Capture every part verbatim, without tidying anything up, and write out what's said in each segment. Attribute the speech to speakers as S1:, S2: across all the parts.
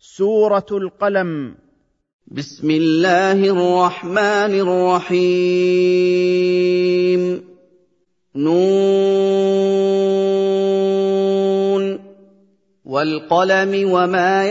S1: سورة القلم.
S2: بسم الله الرحمن الرحيم. نون والقلم وما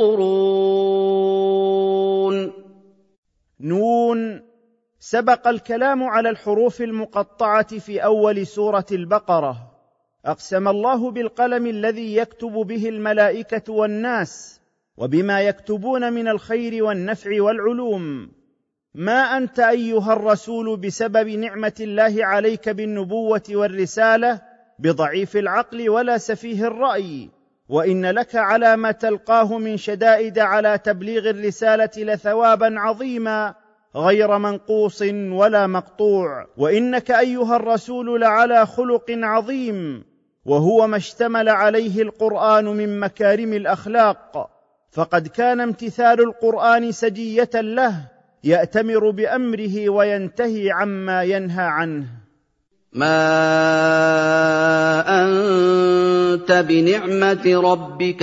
S2: يسطرون.
S1: نون. سبق الكلام على الحروف المقطعة في أول سورة البقرة. أقسم الله بالقلم الذي يكتب به الملائكة والناس وبما يكتبون من الخير والنفع والعلوم. ما أنت أيها الرسول بسبب نعمة الله عليك بالنبوة والرسالة بضعيف العقل ولا سفيه الرأي، وإن لك على ما تلقاه من شدائد على تبليغ الرسالة لثوابا عظيما غير منقوص ولا مقطوع، وإنك أيها الرسول لعلى خلق عظيم، وهو ما اشتمل عليه القرآن من مكارم الأخلاق، فقد كان امتثال القرآن سجية له يأتمر بأمره وينتهي عما ينهى عنه.
S2: ما أنت بنعمة ربك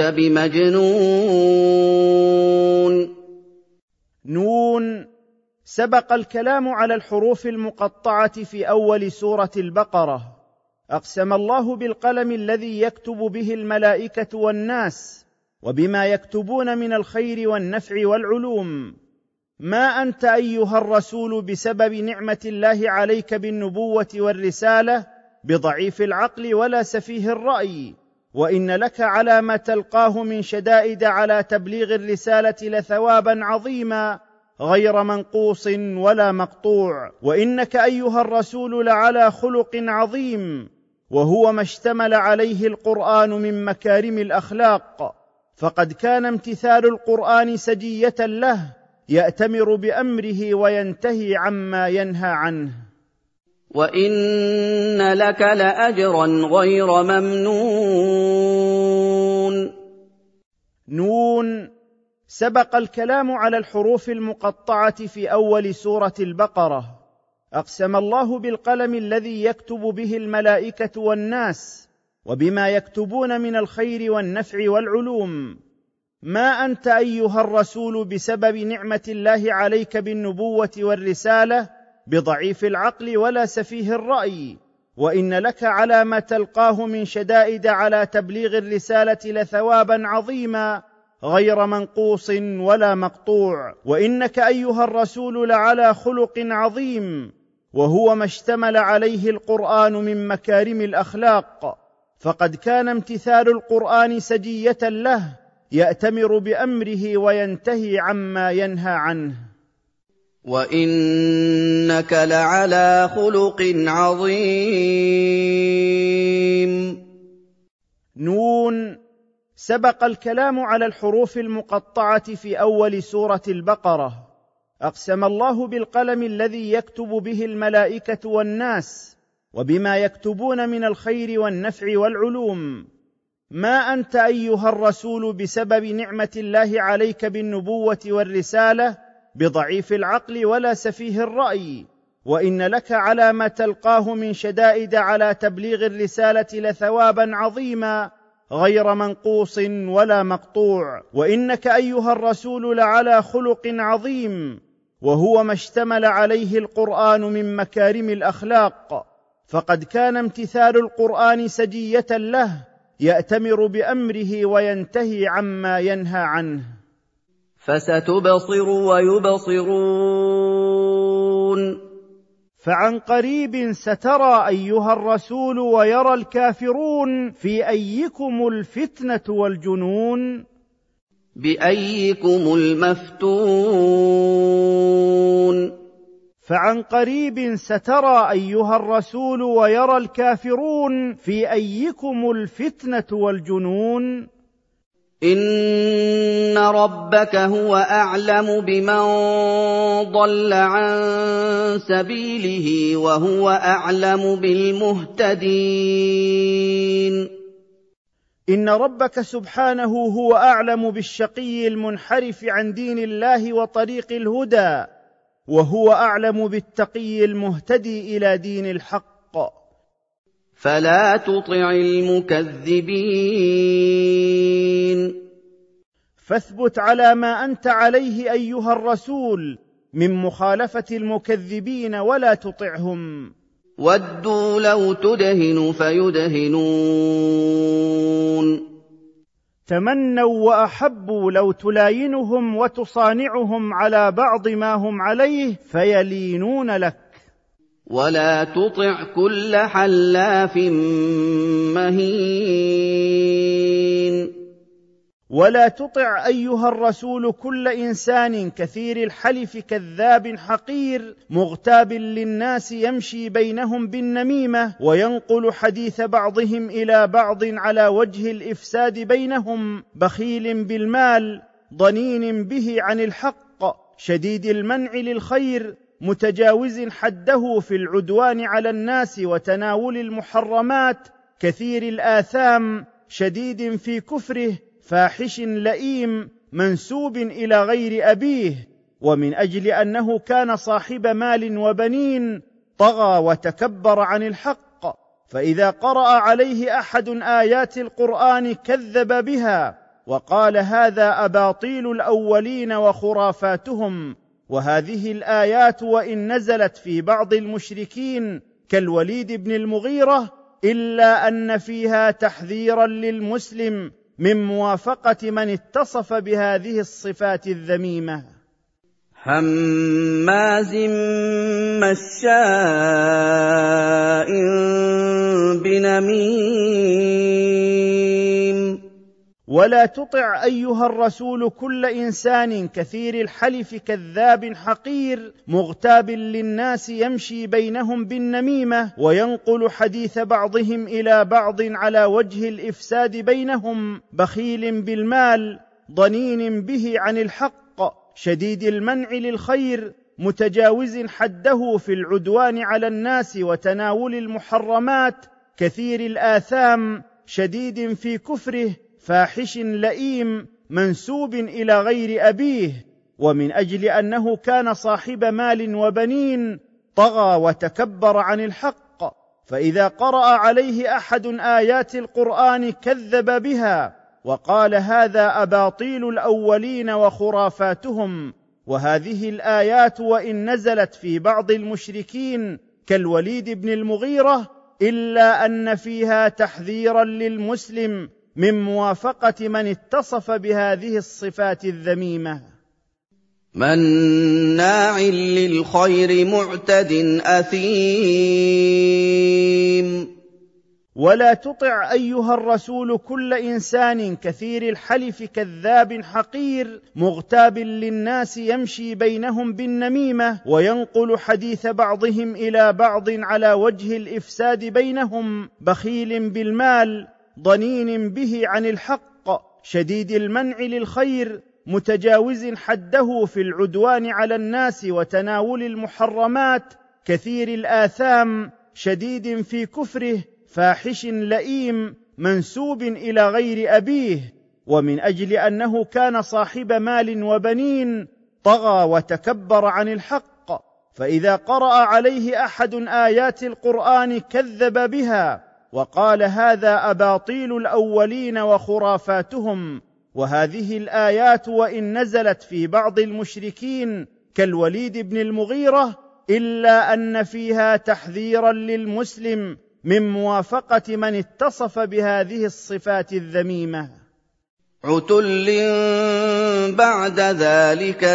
S2: بمجنون.
S1: نون. سبق الكلام على الحروف المقطعة في أول سورة البقرة. أقسم الله بالقلم الذي يكتب به الملائكة والناس وبما يكتبون من الخير والنفع والعلوم. ما أنت أيها الرسول بسبب نعمة الله عليك بالنبوة والرسالة بضعيف العقل ولا سفيه الرأي، وإن لك على ما تلقاه من شدائد على تبليغ الرسالة لثوابا عظيما غير منقوص ولا مقطوع، وإنك أيها الرسول لعلى خلق عظيم، وهو ما اشتمل عليه القرآن من مكارم الأخلاق، فقد كان امتثال القرآن سجية له يأتمر بأمره وينتهي عما ينهى عنه.
S2: وإن لك لأجرا غير ممنون.
S1: نون. سبق الكلام على الحروف المقطعة في أول سورة البقرة. أقسم الله بالقلم الذي يكتب به الملائكة والناس وبما يكتبون من الخير والنفع والعلوم. ما أنت أيها الرسول بسبب نعمة الله عليك بالنبوة والرسالة بضعيف العقل ولا سفيه الرأي، وإن لك على ما تلقاه من شدائد على تبليغ الرسالة لثوابا عظيما غير منقوص ولا مقطوع، وإنك أيها الرسول لعلى خلق عظيم، وهو ما اشتمل عليه القرآن من مكارم الأخلاق، فقد كان امتثال القرآن سجية له يأتمر بأمره وينتهي عما ينهى عنه.
S2: وإنك لعلى خلق عظيم.
S1: نون. سبق الكلام على الحروف المقطعة في أول سورة البقرة. أقسم الله بالقلم الذي يكتب به الملائكة والناس وبما يكتبون من الخير والنفع والعلوم. ما أنت أيها الرسول بسبب نعمة الله عليك بالنبوة والرسالة بضعيف العقل ولا سفيه الرأي، وإن لك على ما تلقاه من شدائد على تبليغ الرسالة لثوابا عظيما غير منقوص ولا مقطوع، وإنك أيها الرسول لعلى خلق عظيم، وهو ما اشتمل عليه القرآن من مكارم الأخلاق، فقد كان امتثال القرآن سجية له يأتمر بأمره وينتهي عما ينهى عنه.
S2: فستبصر ويبصرون.
S1: فعن قريب سترى أيها الرسول ويرى الكافرون في أيكم الفتنة والجنون.
S2: بأيكم المفتون.
S1: فعن قريب سترى أيها الرسول ويرى الكافرون في أيكم الفتنة والجنون.
S2: إن ربك هو أعلم بمن ضل عن سبيله وهو أعلم بالمهتدين.
S1: إن ربك سبحانه هو أعلم بالشقي المنحرف عن دين الله وطريق الهدى، وهو أعلم بالتقي المهتدي إلى دين الحق.
S2: فلا تطع المكذبين.
S1: فاثبت على ما أنت عليه أيها الرسول من مخالفة المكذبين ولا تطعهم.
S2: وَدُّوا لَوْ تُدْهِنُ فَيُدْهِنُونَ.
S1: تمنوا وأحبوا لو تلاينهم وتصانعهم على بعض ما هم عليه فيلينون لك.
S2: ولا تطع كل حلاف مهين.
S1: ولا تطع أيها الرسول كل إنسان كثير الحلف كذاب حقير مغتاب للناس يمشي بينهم بالنميمة وينقل حديث بعضهم إلى بعض على وجه الإفساد بينهم، بخيل بالمال ضنين به عن الحق شديد المنع للخير متجاوز حده في العدوان على الناس وتناول المحرمات، كثير الآثام شديد في كفره فاحش لئيم منسوب إلى غير أبيه. ومن أجل أنه كان صاحب مال وبنين طغى وتكبر عن الحق، فإذا قرأ عليه أحد آيات القرآن كذب بها وقال هذا أباطيل الأولين وخرافاتهم. وهذه الآيات وإن نزلت في بعض المشركين كالوليد بن المغيرة إلا أن فيها تحذيرا للمسلم من موافقة من اتصف بهذه الصفات الذميمة.
S2: هماز مشاء بنميم.
S1: ولا تطع أيها الرسول كل إنسان كثير الحلف كذاب حقير مغتاب للناس يمشي بينهم بالنميمة وينقل حديث بعضهم إلى بعض على وجه الإفساد بينهم، بخيل بالمال ضنين به عن الحق شديد المنع للخير متجاوز حده في العدوان على الناس وتناول المحرمات، كثير الآثام شديد في كفره فاحش لئيم منسوب إلى غير أبيه. ومن أجل أنه كان صاحب مال وبنين طغى وتكبر عن الحق، فإذا قرأ عليه أحد آيات القرآن كذب بها وقال هذا أباطيل الأولين وخرافاتهم. وهذه الآيات وإن نزلت في بعض المشركين كالوليد بن المغيرة إلا أن فيها تحذيرا للمسلم من موافقة من اتصف بهذه الصفات الذميمة.
S2: مناع للخير معتد أثيم.
S1: ولا تطع أيها الرسول كل إنسان كثير الحلف كذاب حقير مغتاب للناس يمشي بينهم بالنميمة وينقل حديث بعضهم إلى بعض على وجه الإفساد بينهم، بخيل بالمال ضنين به عن الحق شديد المنع للخير متجاوز حده في العدوان على الناس وتناول المحرمات، كثير الآثام شديد في كفره فاحش لئيم منسوب إلى غير أبيه. ومن أجل أنه كان صاحب مال وبنين طغى وتكبر عن الحق، فإذا قرأ عليه أحد آيات القرآن كذب بها وقال هذا أباطيل الأولين وخرافاتهم. وهذه الآيات وإن نزلت في بعض المشركين كالوليد بن المغيرة إلا أن فيها تحذيرا للمسلم من موافقة من اتصف بهذه الصفات الذميمة.
S2: عتل بعد ذلك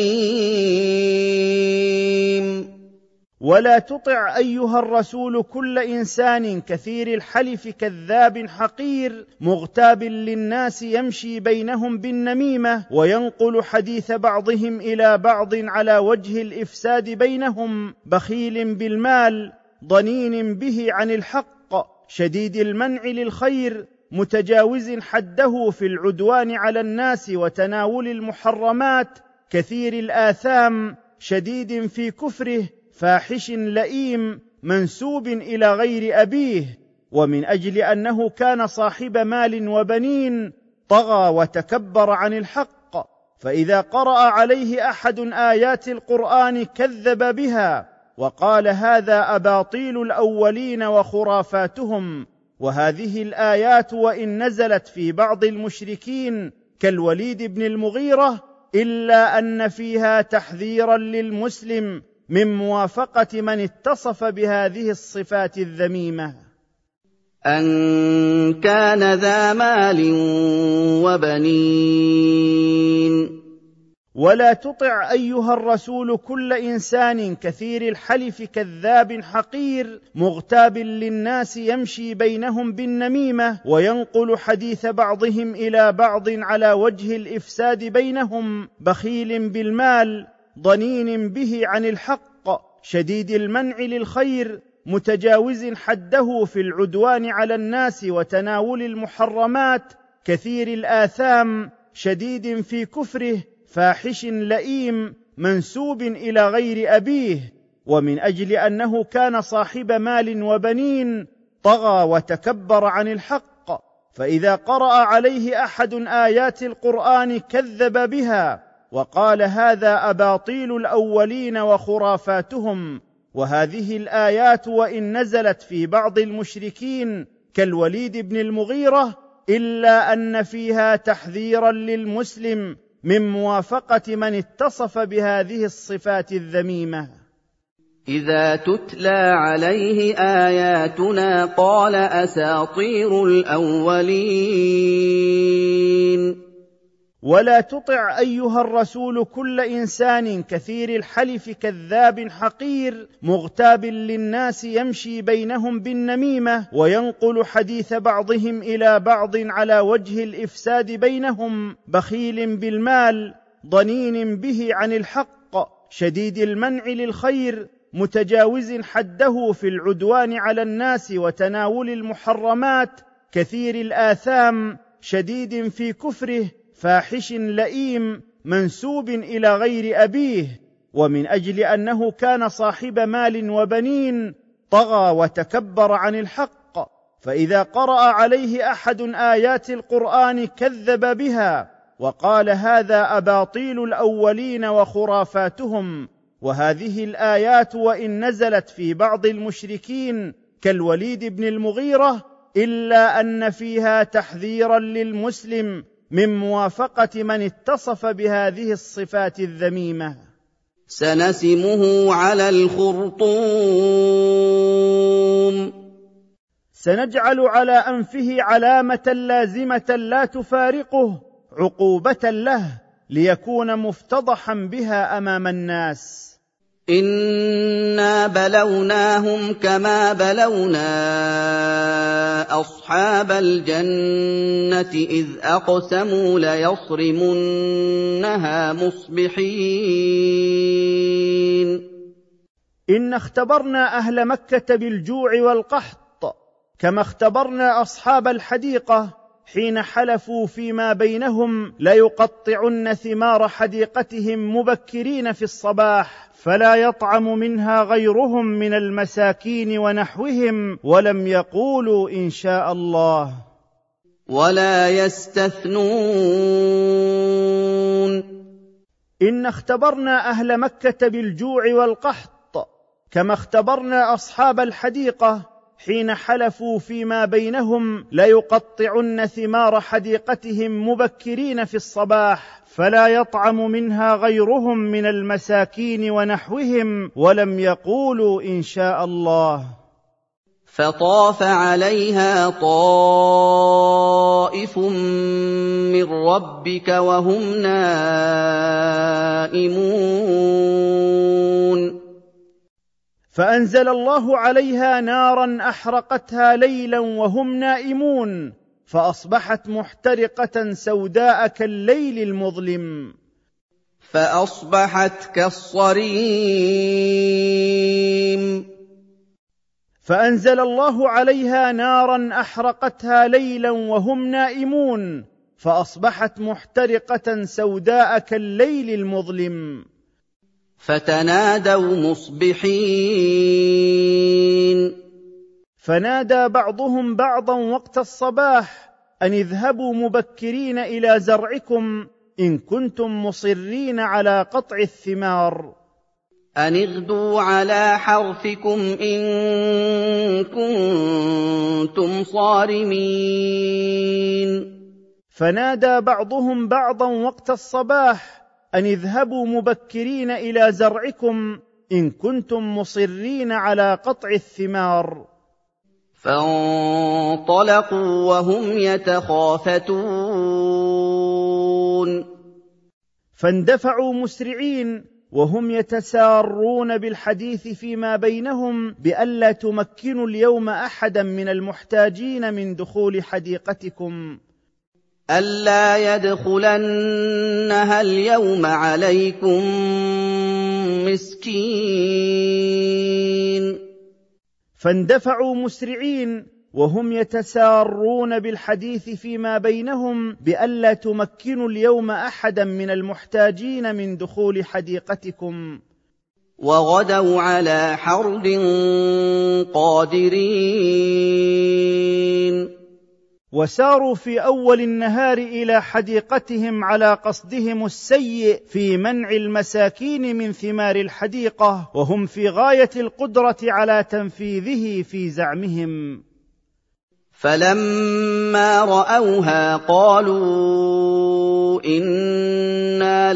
S2: زنيم.
S1: ولا تطع أيها الرسول كل إنسان كثير الحلف كذاب حقير مغتاب للناس يمشي بينهم بالنميمة وينقل حديث بعضهم إلى بعض على وجه الإفساد بينهم، بخيل بالمال ضنين به عن الحق شديد المنع للخير متجاوز حده في العدوان على الناس وتناول المحرمات، كثير الآثام شديد في كفره فاحش لئيم منسوب إلى غير أبيه. ومن أجل أنه كان صاحب مال وبنين طغى وتكبر عن الحق، فإذا قرأ عليه أحد آيات القرآن كذب بها وقال هذا أباطيل الأولين وخرافاتهم. وهذه الآيات وإن نزلت في بعض المشركين كالوليد بن المغيرة، إلا أن فيها تحذيرا للمسلم من موافقة من اتصف بهذه الصفات الذميمة.
S2: أن كان ذا مال وبنين.
S1: ولا تطع أيها الرسول كل إنسان كثير الحلف كذاب حقير مغتاب للناس يمشي بينهم بالنميمة وينقل حديث بعضهم إلى بعض على وجه الإفساد بينهم، بخيل بالمال ضنين به عن الحق شديد المنع للخير متجاوز حده في العدوان على الناس وتناول المحرمات، كثير الآثام شديد في كفره فاحش لئيم منسوب إلى غير أبيه. ومن أجل أنه كان صاحب مال وبنين طغى وتكبر عن الحق، فإذا قرأ عليه أحد آيات القرآن كذب بها وقال هذا أباطيل الأولين وخرافاتهم. وهذه الآيات وإن نزلت في بعض المشركين كالوليد بن المغيرة، إلا أن فيها تحذيرا للمسلم من موافقة من اتصف بهذه الصفات الذميمة.
S2: إذا تتلى عليه آياتنا قال أساطير الأولين.
S1: ولا تطع أيها الرسول كل إنسان كثير الحلف كذاب حقير مغتاب للناس يمشي بينهم بالنميمة وينقل حديث بعضهم إلى بعض على وجه الإفساد بينهم، بخيل بالمال ضنين به عن الحق شديد المنع للخير متجاوز حده في العدوان على الناس وتناول المحرمات، كثير الآثام شديد في كفره فاحش لئيم منسوب إلى غير أبيه. ومن أجل أنه كان صاحب مال وبنين طغى وتكبر عن الحق، فإذا قرأ عليه أحد آيات القرآن كذب بها وقال هذا أباطيل الأولين وخرافاتهم. وهذه الآيات وإن نزلت في بعض المشركين كالوليد بن المغيرة، إلا أن فيها تحذيرا للمسلم من موافقة من اتصف بهذه الصفات الذميمة.
S2: سنسمه على الخرطوم.
S1: سنجعل على أنفه علامة لازمة لا تفارقه عقوبة له ليكون مفتضحا بها أمام الناس.
S2: إنا بلوناهم كما بلونا أصحاب الجنة إذ أقسموا ليصرمنها مصبحين.
S1: إن اختبرنا أهل مكة بالجوع والقحط كما اختبرنا أصحاب الحديقة حين حلفوا فيما بينهم ليقطعن ثمار حديقتهم مبكرين في الصباح فلا يطعم منها غيرهم من المساكين ونحوهم ولم يقولوا إن شاء الله.
S2: ولا يستثنون.
S1: إن اختبرنا أهل مكة بالجوع والقحط كما اختبرنا أصحاب الحديقة حين حلفوا فيما بينهم ليقطعن ثمار حديقتهم مبكرين في الصباح فلا يطعم منها غيرهم من المساكين ونحوهم ولم يقولوا إن شاء الله.
S2: فطاف عليها طائف من ربك وهم نائمون.
S1: فأنزل الله عليها نارا أحرقتها ليلا وهم نائمون فأصبحت محترقة سوداء كالليل المظلم.
S2: فأصبحت كالصريم.
S1: فأنزل الله عليها نارا أحرقتها ليلا وهم نائمون فأصبحت محترقة سوداء كالليل المظلم.
S2: فتنادوا مصبحين.
S1: فنادى بعضهم بعضا وقت الصباح أن اذهبوا مبكرين إلى زرعكم إن كنتم مصرين على قطع الثمار.
S2: أن اغدوا على حرثكم إن كنتم صارمين.
S1: فنادى بعضهم بعضا وقت الصباح أن اذهبوا مبكرين إلى زرعكم إن كنتم مصرين على قطع الثمار.
S2: فانطلقوا وهم يتخافتون
S1: فاندفعوا مسرعين وهم يتسارون بالحديث فيما بينهم بألا تمكنوا اليوم أحدا من المحتاجين من دخول حديقتكم،
S2: ألا يدخلنها اليوم عليكم مسكين.
S1: فاندفعوا مسرعين وهم يتسارون بالحديث فيما بينهم بألا تمكنوا اليوم أحدا من المحتاجين من دخول حديقتكم،
S2: وغدوا على حرد قادرين.
S1: وساروا في أول النهار إلى حديقتهم على قصدهم السيء في منع المساكين من ثمار الحديقة، وهم في غاية القدرة على تنفيذه في زعمهم.
S2: فلما رأوها قالوا إنا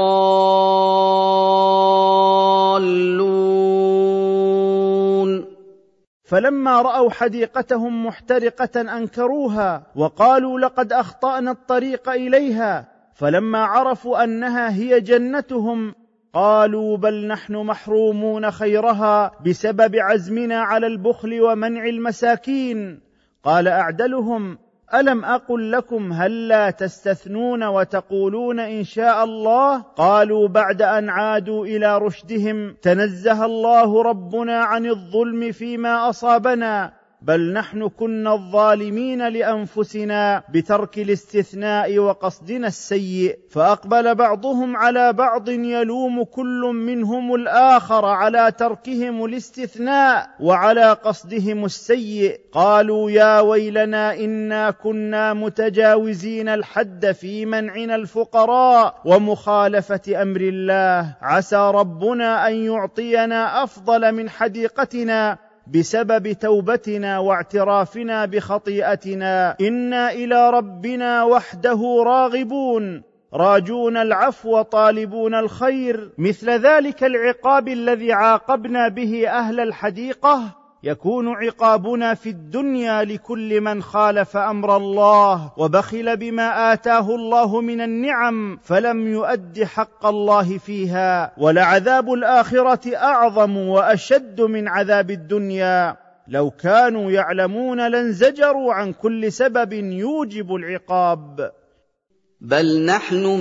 S2: لضالون.
S1: فلما رأوا حديقتهم محترقة أنكروها وقالوا لقد أخطأنا الطريق إليها، فلما عرفوا أنها هي جنتهم قالوا بل نحن محرومون خيرها بسبب عزمنا على البخل ومنع المساكين. قال أعدلهم ألم أقل لكم هلا تستثنون وتقولون إن شاء الله؟ قالوا بعد أن عادوا إلى رشدهم تنزه الله ربنا عن الظلم فيما أصابنا، بل نحن كنا الظالمين لأنفسنا بترك الاستثناء وقصدنا السيء. فأقبل بعضهم على بعض يلوم كل منهم الآخر على تركهم الاستثناء وعلى قصدهم السيء. قالوا يا ويلنا إنا كنا متجاوزين الحد في منعنا الفقراء ومخالفة أمر الله، عسى ربنا أن يعطينا أفضل من حديقتنا بسبب توبتنا واعترافنا بخطيئتنا، إنا إلى ربنا وحده راغبون راجون العفو طالبون الخير. مثل ذلك العقاب الذي عاقبنا به أهل الحديقة يكون عقابنا في الدنيا لكل من خالف أمر الله وبخل بما آتاه الله من النعم فلم يؤد حق الله فيها، ولعذاب الآخرة أعظم وأشد من عذاب الدنيا. لو كانوا يعلمون لانزجروا عن كل سبب يوجب العقاب.
S2: بل نحن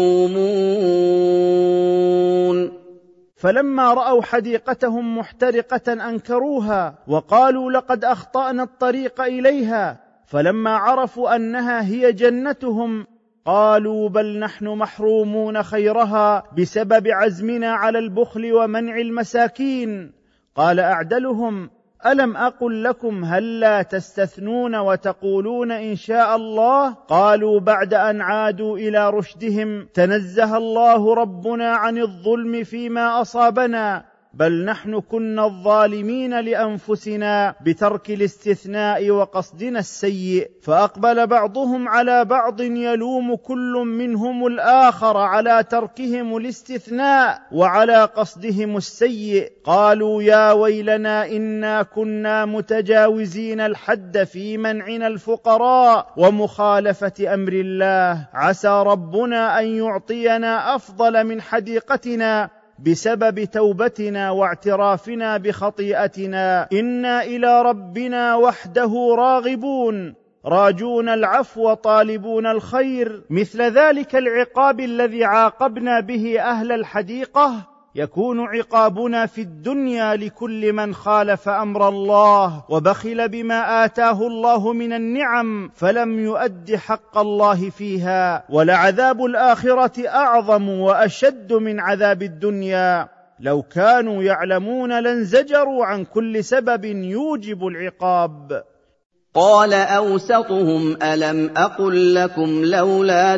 S2: محرومون.
S1: فلما رأوا حديقتهم محترقة أنكروها وقالوا لقد أخطأنا الطريق إليها، فلما عرفوا أنها هي جنتهم قالوا بل نحن محرومون خيرها بسبب عزمنا على البخل ومنع المساكين. قال أعدلهم ألم أقل لكم هلا تستثنون وتقولون إن شاء الله؟ قالوا بعد أن عادوا إلى رشدهم تنزه الله ربنا عن الظلم فيما أصابنا، بل نحن كنا الظالمين لأنفسنا بترك الاستثناء وقصدنا السيء. فأقبل بعضهم على بعض يلوم كل منهم الآخر على تركهم الاستثناء وعلى قصدهم السيء. قالوا يا ويلنا إنا كنا متجاوزين الحد في منعنا الفقراء ومخالفة أمر الله، عسى ربنا أن يعطينا أفضل من حديقتنا بسبب توبتنا واعترافنا بخطيئتنا، إنا إلى ربنا وحده راغبون راجون العفو طالبون الخير. مثل ذلك العقاب الذي عاقبنا به أهل الحديقة يكون عقابنا في الدنيا لكل من خالف أمر الله وبخل بما آتاه الله من النعم فلم يؤد حق الله فيها، ولعذاب الآخرة أعظم وأشد من عذاب الدنيا. لو كانوا يعلمون لانزجروا عن كل سبب يوجب العقاب.
S2: قال أوسطهم ألم أقل لكم لولا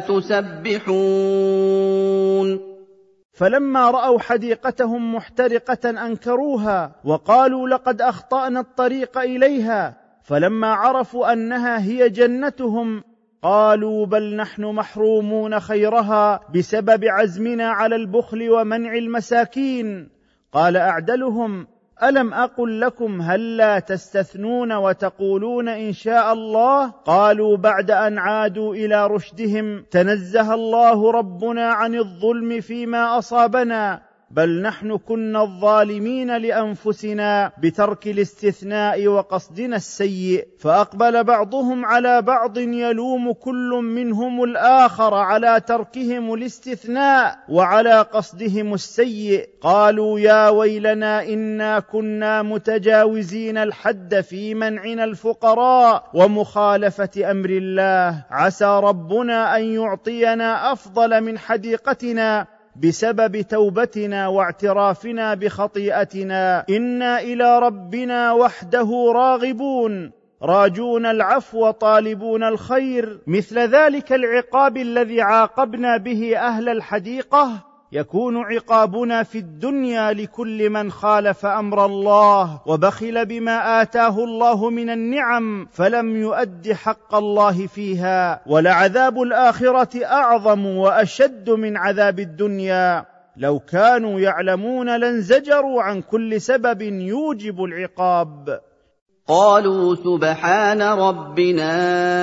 S2: تسبحون.
S1: فلما رأوا حديقتهم محترقة أنكروها وقالوا لقد أخطأنا الطريق إليها، فلما عرفوا أنها هي جنتهم قالوا بل نحن محرومون خيرها بسبب عزمنا على البخل ومنع المساكين. قال أعدلهم: ألم أقل لكم هلا تستثنون وتقولون إن شاء الله؟ قالوا بعد أن عادوا إلى رشدهم: تنزه الله ربنا عن الظلم فيما أصابنا، بل نحن كنا الظالمين لأنفسنا بترك الاستثناء وقصدنا السيء. فأقبل بعضهم على بعض يلوم كل منهم الآخر على تركهم الاستثناء وعلى قصدهم السيء. قالوا يا ويلنا إنا كنا متجاوزين الحد في منعنا الفقراء ومخالفة أمر الله، عسى ربنا أن يعطينا أفضل من حديقتنا بسبب توبتنا واعترافنا بخطيئتنا، إنا إلى ربنا وحده راغبون، راجون العفو طالبون الخير. مثل ذلك العقاب الذي عاقبنا به أهل الحديقة يكون عقابنا في الدنيا لكل من خالف أمر الله وبخل بما آتاه الله من النعم فلم يؤد حق الله فيها، ولعذاب الآخرة أعظم وأشد من عذاب الدنيا. لو كانوا يعلمون لانزجروا عن كل سبب يوجب العقاب.
S2: قالوا سبحان ربنا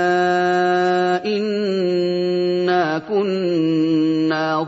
S2: إنا كنا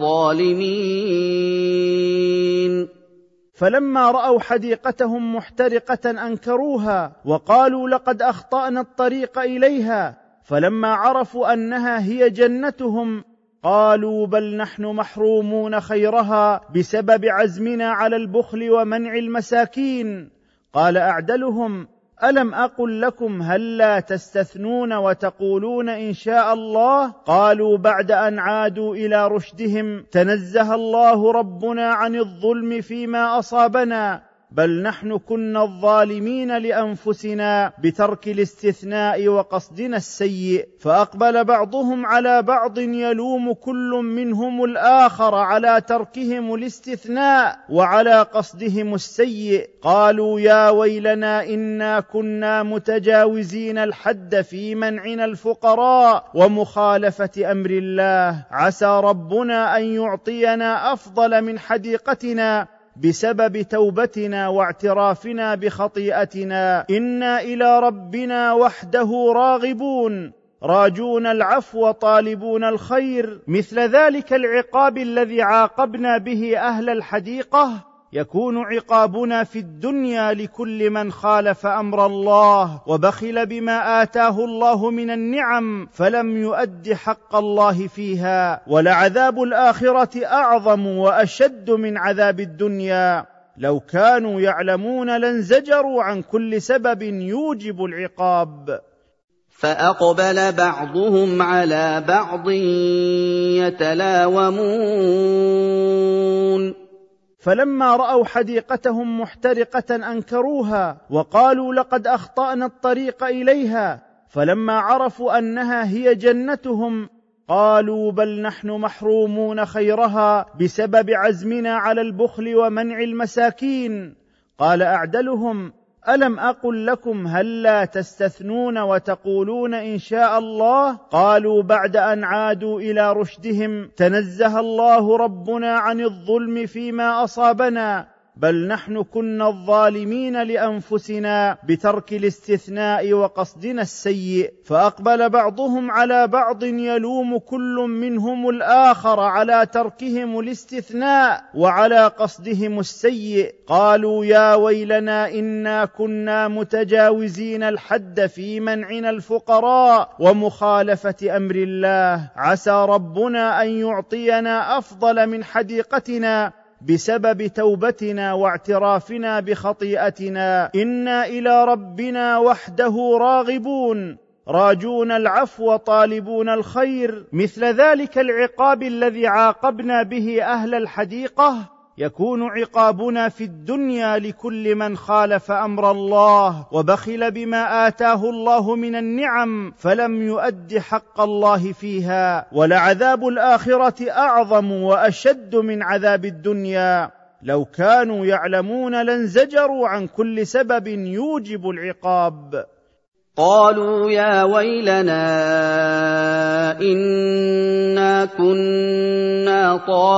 S2: ظالمين.
S1: فلما رأوا حديقتهم محترقة أنكروها وقالوا لقد أخطأنا الطريق إليها، فلما عرفوا أنها هي جنتهم قالوا بل نحن محرومون خيرها بسبب عزمنا على البخل ومنع المساكين. قال أعدلهم: ألم أقل لكم هلا تستثنون وتقولون إن شاء الله؟ قالوا بعد أن عادوا إلى رشدهم: تنزه الله ربنا عن الظلم فيما أصابنا، بل نحن كنا الظالمين لأنفسنا بترك الاستثناء وقصدنا السيء. فأقبل بعضهم على بعض يلوم كل منهم الآخر على تركهم الاستثناء وعلى قصدهم السيء. قالوا يا ويلنا إنا كنا متجاوزين الحد في منعنا الفقراء ومخالفة أمر الله، عسى ربنا أن يعطينا أفضل من حديقتنا بسبب توبتنا واعترافنا بخطيئتنا، إنا إلى ربنا وحده راغبون، راجون العفو طالبون الخير. مثل ذلك العقاب الذي عاقبنا به أهل الحديقة يكون عقابنا في الدنيا لكل من خالف أمر الله وبخل بما آتاه الله من النعم فلم يؤد حق الله فيها، ولعذاب الآخرة أعظم وأشد من عذاب الدنيا. لو كانوا يعلمون لانزجروا عن كل سبب يوجب العقاب.
S2: فأقبل بعضهم على بعض يتلاومون.
S1: فلما رأوا حديقتهم محترقة أنكروها وقالوا لقد أخطأنا الطريق إليها، فلما عرفوا أنها هي جنتهم قالوا بل نحن محرومون خيرها بسبب عزمنا على البخل ومنع المساكين. قال أعدلهم: ألم أقل لكم هلا تستثنون وتقولون إن شاء الله؟ قالوا بعد أن عادوا إلى رشدهم: تنزه الله ربنا عن الظلم فيما أصابنا، بل نحن كنا الظالمين لأنفسنا بترك الاستثناء وقصدنا السيء. فأقبل بعضهم على بعض يلوم كل منهم الآخر على تركهم الاستثناء وعلى قصدهم السيء. قالوا يا ويلنا إنا كنا متجاوزين الحد في منعنا الفقراء ومخالفة أمر الله، عسى ربنا أن يعطينا أفضل من حديقتنا بسبب توبتنا واعترافنا بخطيئتنا، إنا إلى ربنا وحده راغبون، راجون العفو طالبون الخير. مثل ذلك العقاب الذي عاقبنا به أهل الحديقة يكون عقابنا في الدنيا لكل من خالف أمر الله وبخل بما آتاه الله من النعم فلم يؤد حق الله فيها، ولعذاب الآخرة أعظم وأشد من عذاب الدنيا. لو كانوا يعلمون لانزجروا عن كل سبب يوجب العقاب.
S2: قَالُوا يَا وَيْلَنَا إِنَّا كُنَّا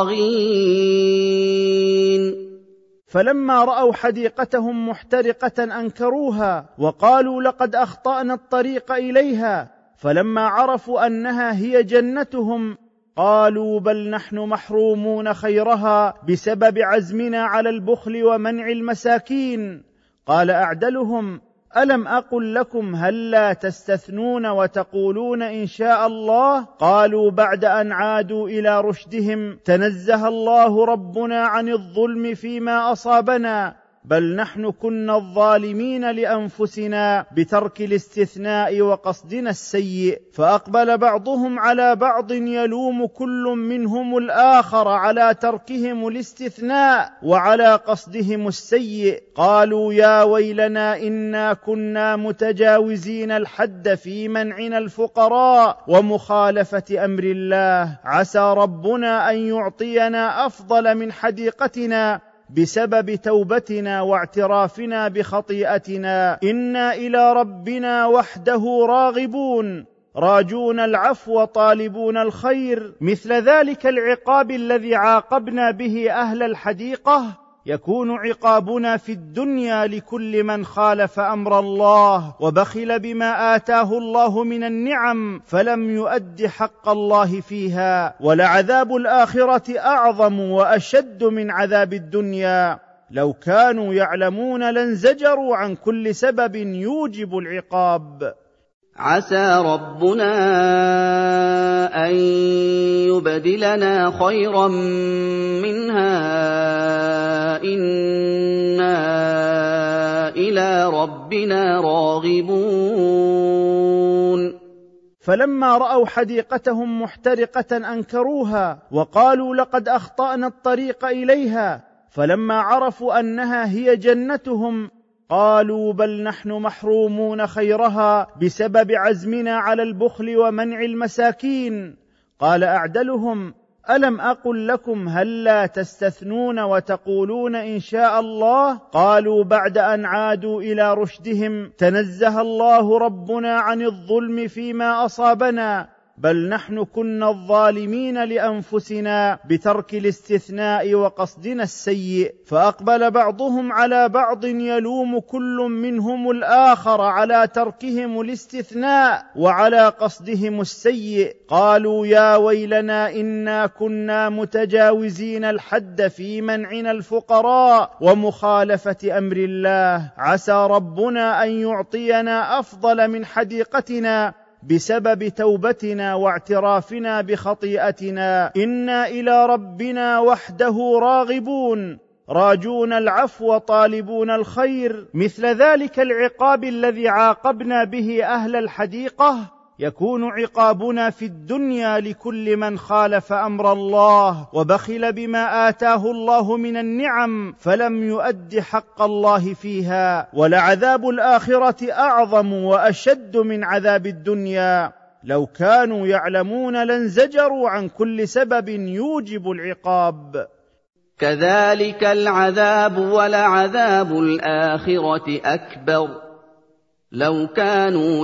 S2: طَاغِينَ
S1: فلما رأوا حديقتهم محترقة أنكروها وقالوا لقد أخطأنا الطريق إليها، فلما عرفوا أنها هي جنتهم قالوا بل نحن محرومون خيرها بسبب عزمنا على البخل ومنع المساكين. قال أعدلهم: ألم أقل لكم هلا تستثنون وتقولون إن شاء الله؟ قالوا بعد أن عادوا إلى رشدهم: تنزه الله ربنا عن الظلم فيما أصابنا، بل نحن كنا الظالمين لأنفسنا بترك الاستثناء وقصدنا السيء. فأقبل بعضهم على بعض يلوم كل منهم الآخر على تركهم الاستثناء وعلى قصدهم السيء. قالوا يا ويلنا إنا كنا متجاوزين الحد في منعنا الفقراء ومخالفة أمر الله، عسى ربنا أن يعطينا أفضل من حديقتنا بسبب توبتنا واعترافنا بخطيئتنا، إنا إلى ربنا وحده راغبون راجون العفو طالبون الخير. مثل ذلك العقاب الذي عاقبنا به أهل الحديقة يكون عقابنا في الدنيا لكل من خالف أمر الله وبخل بما آتاه الله من النعم فلم يؤد حق الله فيها، ولعذاب الآخرة أعظم وأشد من عذاب الدنيا. لو كانوا يعلمون لانزجروا عن كل سبب يوجب العقاب.
S2: عسى ربنا أن يبدلنا خيرا منها إنا إلى ربنا راغبون
S1: فلما رأوا حديقتهم محترقة أنكروها وقالوا لقد أخطأنا الطريق إليها، فلما عرفوا أنها هي جنتهم قالوا بل نحن محرومون خيرها بسبب عزمنا على البخل ومنع المساكين. قال أعدلهم: ألم أقل لكم هلا تستثنون وتقولون إن شاء الله؟ قالوا بعد أن عادوا إلى رشدهم: تنزه الله ربنا عن الظلم فيما أصابنا، بل نحن كنا الظالمين لأنفسنا بترك الاستثناء وقصدنا السيء. فأقبل بعضهم على بعض يلوم كل منهم الآخر على تركهم الاستثناء وعلى قصدهم السيء. قالوا يا ويلنا إنا كنا متجاوزين الحد في منعنا الفقراء ومخالفة أمر الله، عسى ربنا أن يعطينا أفضل من حديقتنا بسبب توبتنا واعترافنا بخطيئتنا، إنا إلى ربنا وحده راغبون راجون العفو طالبون الخير. مثل ذلك العقاب الذي عاقبنا به أهل الحديقة يكون عقابنا في الدنيا لكل من خالف أمر الله وبخل بما آتاه الله من النعم فلم يؤد حق الله فيها، ولعذاب الآخرة أعظم وأشد من عذاب الدنيا. لو كانوا يعلمون لانزجروا عن كل سبب يوجب العقاب.
S2: كذلك العذاب ولعذاب الآخرة أكبر لو كانوا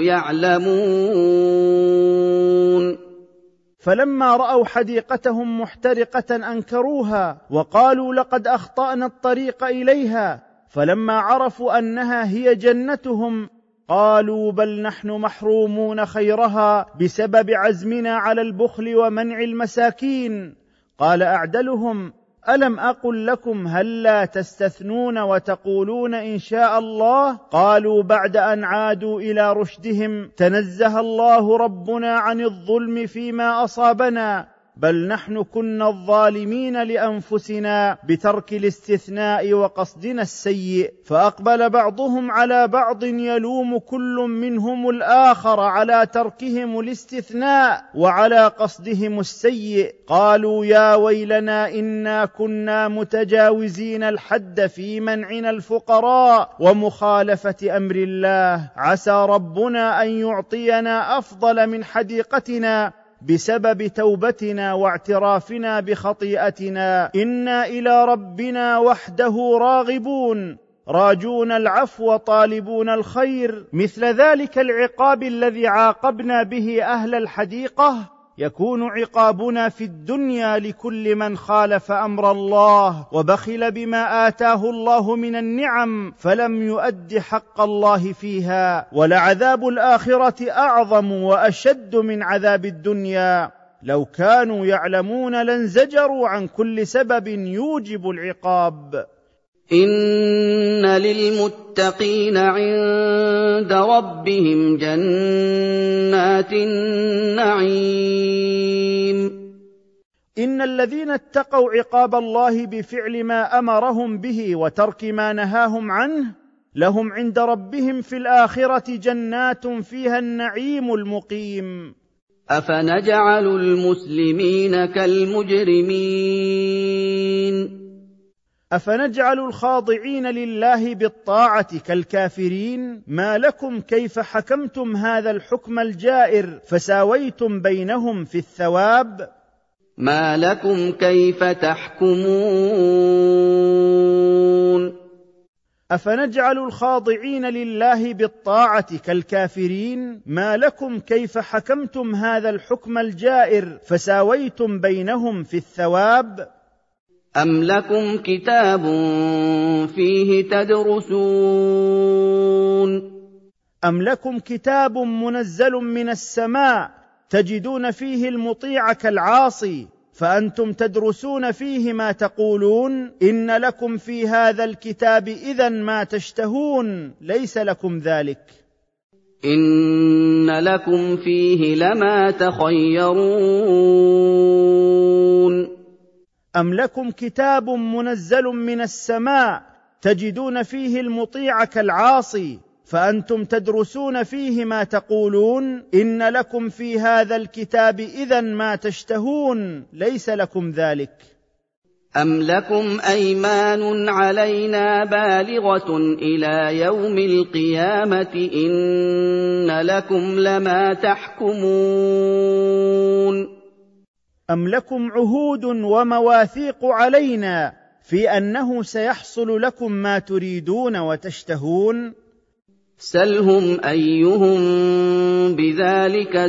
S2: يعلمون
S1: فلما رأوا حديقتهم محترقة أنكروها وقالوا لقد أخطأنا الطريق إليها، فلما عرفوا أنها هي جنتهم قالوا بل نحن محرومون خيرها بسبب عزمنا على البخل ومنع المساكين. قال أعدلهم: ألم أقل لكم هلا تستثنون وتقولون إن شاء الله؟ قالوا بعد أن عادوا إلى رشدهم: تنزه الله ربنا عن الظلم فيما أصابنا، بل نحن كنا الظالمين لأنفسنا بترك الاستثناء وقصدنا السيء. فأقبل بعضهم على بعض يلوم كل منهم الآخر على تركهم الاستثناء وعلى قصدهم السيء. قالوا يا ويلنا إنا كنا متجاوزين الحد في منعنا الفقراء ومخالفة أمر الله، عسى ربنا أن يعطينا أفضل من حديقتنا بسبب توبتنا واعترافنا بخطيئتنا، إنا إلى ربنا وحده راغبون راجون العفو طالبون الخير، مثل ذلك العقاب الذي عاقبنا به أهل الحديقة يكون عقابنا في الدنيا لكل من خالف أمر الله وبخل بما آتاه الله من النعم فلم يؤد حق الله فيها. ولعذاب الآخرة أعظم وأشد من عذاب الدنيا، لو كانوا يعلمون لانزجروا عن كل سبب يوجب العقاب.
S2: إن للمتقين عند ربهم جنات النعيم.
S1: إن الذين اتقوا عقاب الله بفعل ما أمرهم به وترك ما نهاهم عنه لهم عند ربهم في الآخرة جنات فيها النعيم المقيم.
S2: أفنجعل المسلمين كالمجرمين؟
S1: أفنجعل الخاضعين لله بالطاعة كالكافرين؟ ما لكم كيف حكمتم هذا الحكم الجائر فساويتم بينهم في الثواب؟
S2: ما لكم كيف تحكمون؟
S1: أفنجعل الخاضعين لله بالطاعة كالكافرين؟ ما لكم كيف حكمتم هذا الحكم الجائر فساويتم بينهم في الثواب؟
S2: أم لكم كتاب فيه تدرسون؟
S1: أم لكم كتاب منزل من السماء تجدون فيه المطيع كالعاصي فأنتم تدرسون فيه ما تقولون؟ إن لكم في هذا الكتاب إذن ما تشتهون، ليس لكم ذلك.
S2: إن لكم فيه لما تخيرون.
S1: أم لكم كتاب منزل من السماء تجدون فيه المطيع كالعاصي فأنتم تدرسون فيه ما تقولون؟ إن لكم في هذا الكتاب إذن ما تشتهون، ليس لكم ذلك.
S2: أم لكم أيمان علينا بالغة إلى يوم القيامة إن لكم لما تحكمون.
S1: أم لكم عهود ومواثيق علينا في أنه سيحصل لكم ما تريدون وتشتهون؟
S2: سلهم أيهم بذلك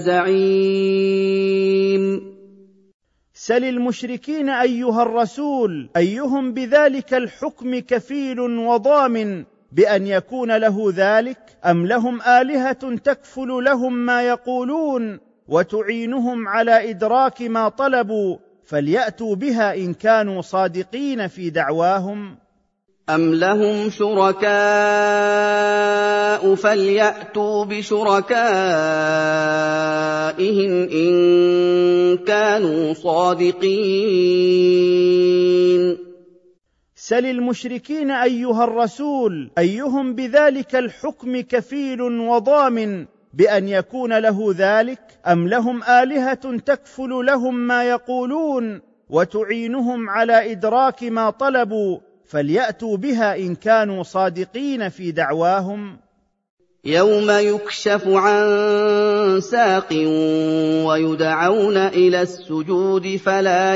S2: زعيم.
S1: سل المشركين أيها الرسول أيهم بذلك الحكم كفيل وضامن بأن يكون له ذلك؟ أم لهم آلهة تكفل لهم ما يقولون وتعينهم على إدراك ما طلبوا؟ فليأتوا بها إن كانوا صادقين في دعواهم.
S2: أم لهم شركاء فليأتوا بشركائهم إن كانوا صادقين.
S1: سل المشركين أيها الرسول أيهم بذلك الحكم كفيل وضامن بأن يكون له ذلك؟ أم لهم آلهة تكفل لهم ما يقولون وتعينهم على إدراك ما طلبوا؟ فليأتوا بها إن كانوا صادقين في دعواهم.
S2: يوم يكشف عن ساق ويدعون إلى السجود فلا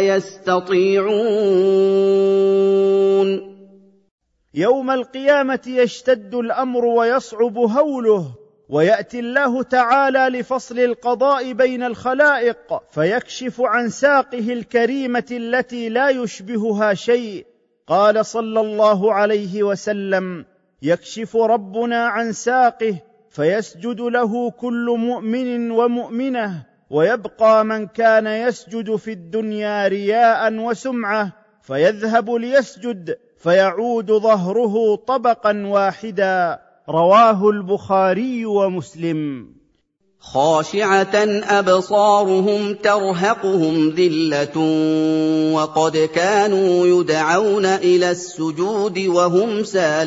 S2: يستطيعون.
S1: يوم القيامة يشتد الأمر ويصعب هوله ويأتي الله تعالى لفصل القضاء بين الخلائق فيكشف عن ساقه الكريمة التي لا يشبهها شيء. قال صلى الله عليه وسلم: يكشف ربنا عن ساقه فيسجد له كل مؤمن ومؤمنة ويبقى من كان يسجد في الدنيا رياء وسمعة فيذهب ليسجد فيعود ظهره طبقا واحدا. رواه البخاري ومسلم.
S2: خاشعة أبصارهم ترهقهم ذلة وقد كانوا يدعون إلى السجود وهم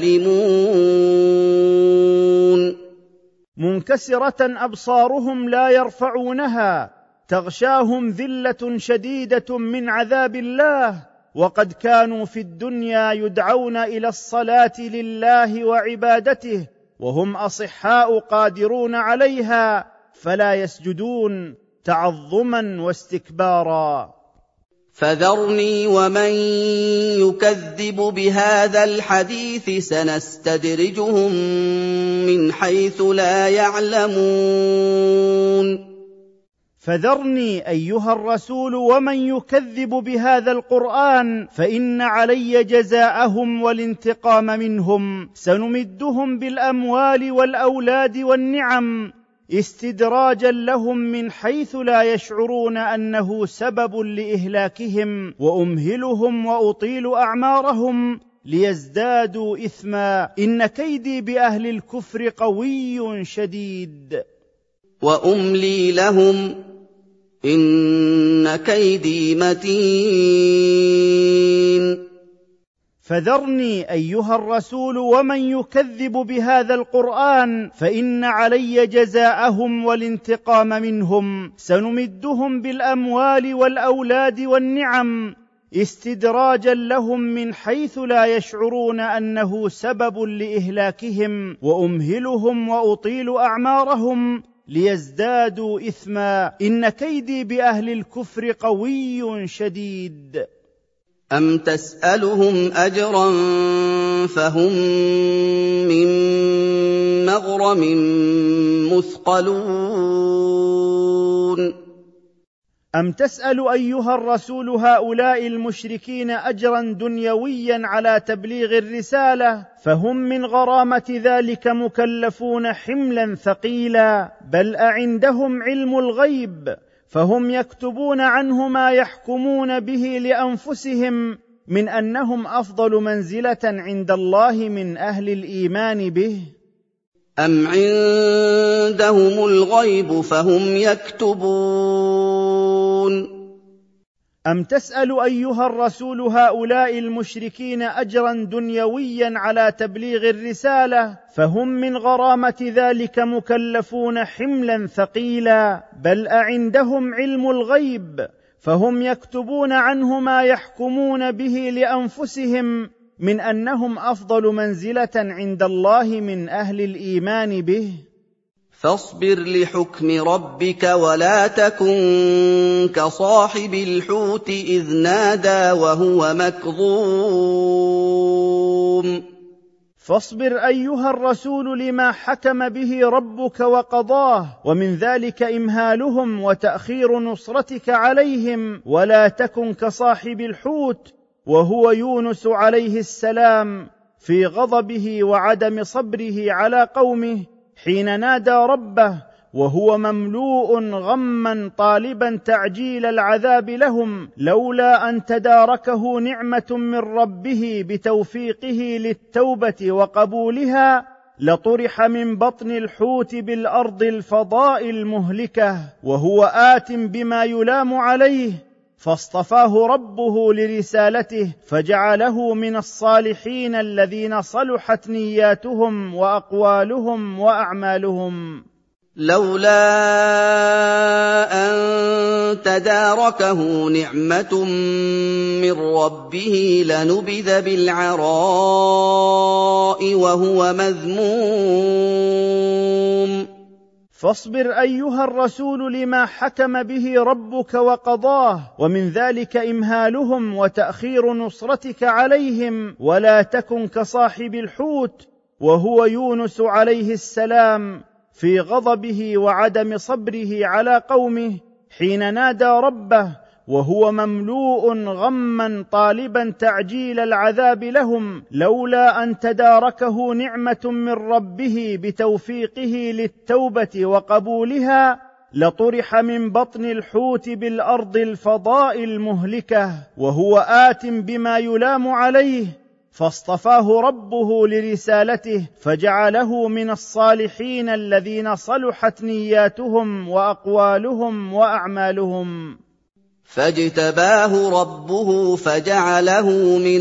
S2: سالمون.
S1: منكسرة أبصارهم لا يرفعونها تغشاهم ذلة شديدة من عذاب الله وقد كانوا في الدنيا يدعون إلى الصلاة لله وعبادته وهم أصحاء قادرون عليها فلا يسجدون تعظما واستكبارا.
S2: فذرني ومن يكذب بهذا الحديث سنستدرجهم من حيث لا يعلمون.
S1: فذرني أيها الرسول ومن يكذب بهذا القرآن فإن علي جزاءهم والانتقام منهم، سنمدهم بالأموال والأولاد والنعم استدراجا لهم من حيث لا يشعرون أنه سبب لإهلاكهم، وأمهلهم وأطيل أعمارهم ليزدادوا إثما، إن كيدي بأهل الكفر قوي شديد.
S2: وأملي لهم إن كيدي متين.
S1: فذرني أيها الرسول ومن يكذب بهذا القرآن فإن علي جزاءهم والانتقام منهم، سنمدهم بالأموال والأولاد والنعم استدراجا لهم من حيث لا يشعرون أنه سبب لإهلاكهم، وأمهلهم وأطيل أعمارهم ليزدادوا إثما، إن كيدي بأهل الكفر قوي شديد.
S2: أم تسألهم أجرا فهم من مغرم مثقلون.
S1: أم تسأل أيها الرسول هؤلاء المشركين أجرا دنيويا على تبليغ الرسالة فهم من غرامة ذلك مكلفون حملا ثقيلا، بل أعندهم علم الغيب فهم يكتبون عنه ما يحكمون به لأنفسهم من أنهم أفضل منزلة عند الله من أهل الإيمان به.
S2: أم عندهم الغيب فهم يكتبون.
S1: أم تسأل أيها الرسول هؤلاء المشركين أجرا دنيويا على تبليغ الرسالة فهم من غرامة ذلك مكلفون حملا ثقيلا، بل أعندهم علم الغيب فهم يكتبون عنه ما يحكمون به لأنفسهم من أنهم أفضل منزلة عند الله من أهل الإيمان به.
S2: فاصبر لحكم ربك ولا تكن كصاحب الحوت إذ نادى وهو مكظوم.
S1: فاصبر أيها الرسول لما حكم به ربك وقضاه، ومن ذلك إمهالهم وتأخير نصرتك عليهم، ولا تكن كصاحب الحوت وهو يونس عليه السلام في غضبه وعدم صبره على قومه حين نادى ربه وهو مملوء غما طالبا تعجيل العذاب لهم، لولا أن تداركه نعمة من ربه بتوفيقه للتوبة وقبولها لطرح من بطن الحوت بالأرض الفضاء المهلكة، وهو آت بما يلام عليه، فاصطفاه ربه لرسالته فجعله من الصالحين الذين صلحت نياتهم وأقوالهم وأعمالهم.
S2: لولا أن تداركه نعمة من ربه لنبذ بالعراء وهو مذموم.
S1: فاصبر أيها الرسول لما حكم به ربك وقضاه، ومن ذلك إمهالهم وتأخير نصرتك عليهم، ولا تكن كصاحب الحوت وهو يونس عليه السلام في غضبه وعدم صبره على قومه حين نادى ربه وهو مملوء غما طالبا تعجيل العذاب لهم، لولا أن تداركه نعمة من ربه بتوفيقه للتوبة وقبولها لطرح من بطن الحوت بالأرض الفضاء المهلكة، وهو آت بما يلام عليه، فاصطفاه ربه لرسالته فجعله من الصالحين الذين صلحت نياتهم وأقوالهم وأعمالهم.
S2: فاجتباه ربه فجعله من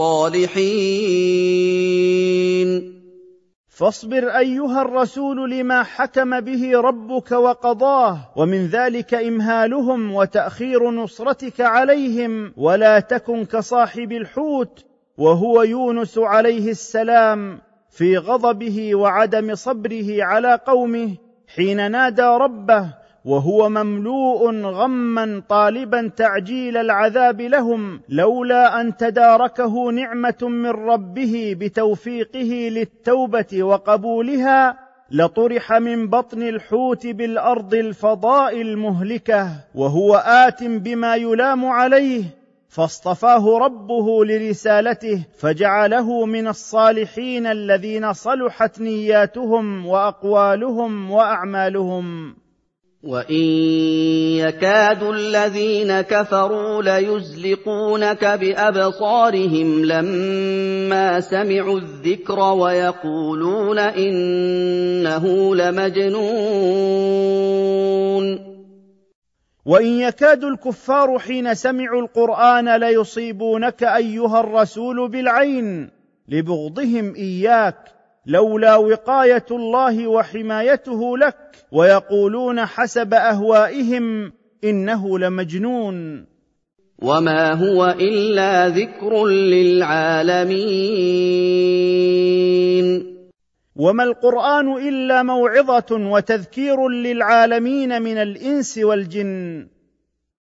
S2: الصالحين.
S1: فاصبر أيها الرسول لما حكم به ربك وقضاه، ومن ذلك إمهالهم وتأخير نصرتك عليهم، ولا تكن كصاحب الحوت وهو يونس عليه السلام في غضبه وعدم صبره على قومه حين نادى ربه وهو مملوء غما طالبا تعجيل العذاب لهم، لولا ان تداركه نعمه من ربه بتوفيقه للتوبه وقبولها لطرح من بطن الحوت بالارض الفضاء المهلكه، وهو ات بما يلام عليه، فاصطفاه ربه لرسالته فجعله من الصالحين الذين صلحت نياتهم واقوالهم واعمالهم.
S2: وَإِن يَكَادُ الَّذِينَ كَفَرُوا لَيُزْلِقُونَكَ بِأَبْصَارِهِمْ لَمَّا سَمِعُوا الذِّكْرَ وَيَقُولُونَ إِنَّهُ لَمَجْنُونٌ.
S1: وإن يكاد الكفار حين سمعوا القرآن ليصيبونك أيها الرسول بالعين لبغضهم إياك، لولا وقاية الله وحمايته لك، ويقولون حسب أهوائهم إنه لمجنون.
S2: وما هو إلا ذكر للعالمين.
S1: وما القرآن إلا موعظة وتذكير للعالمين من الإنس والجن.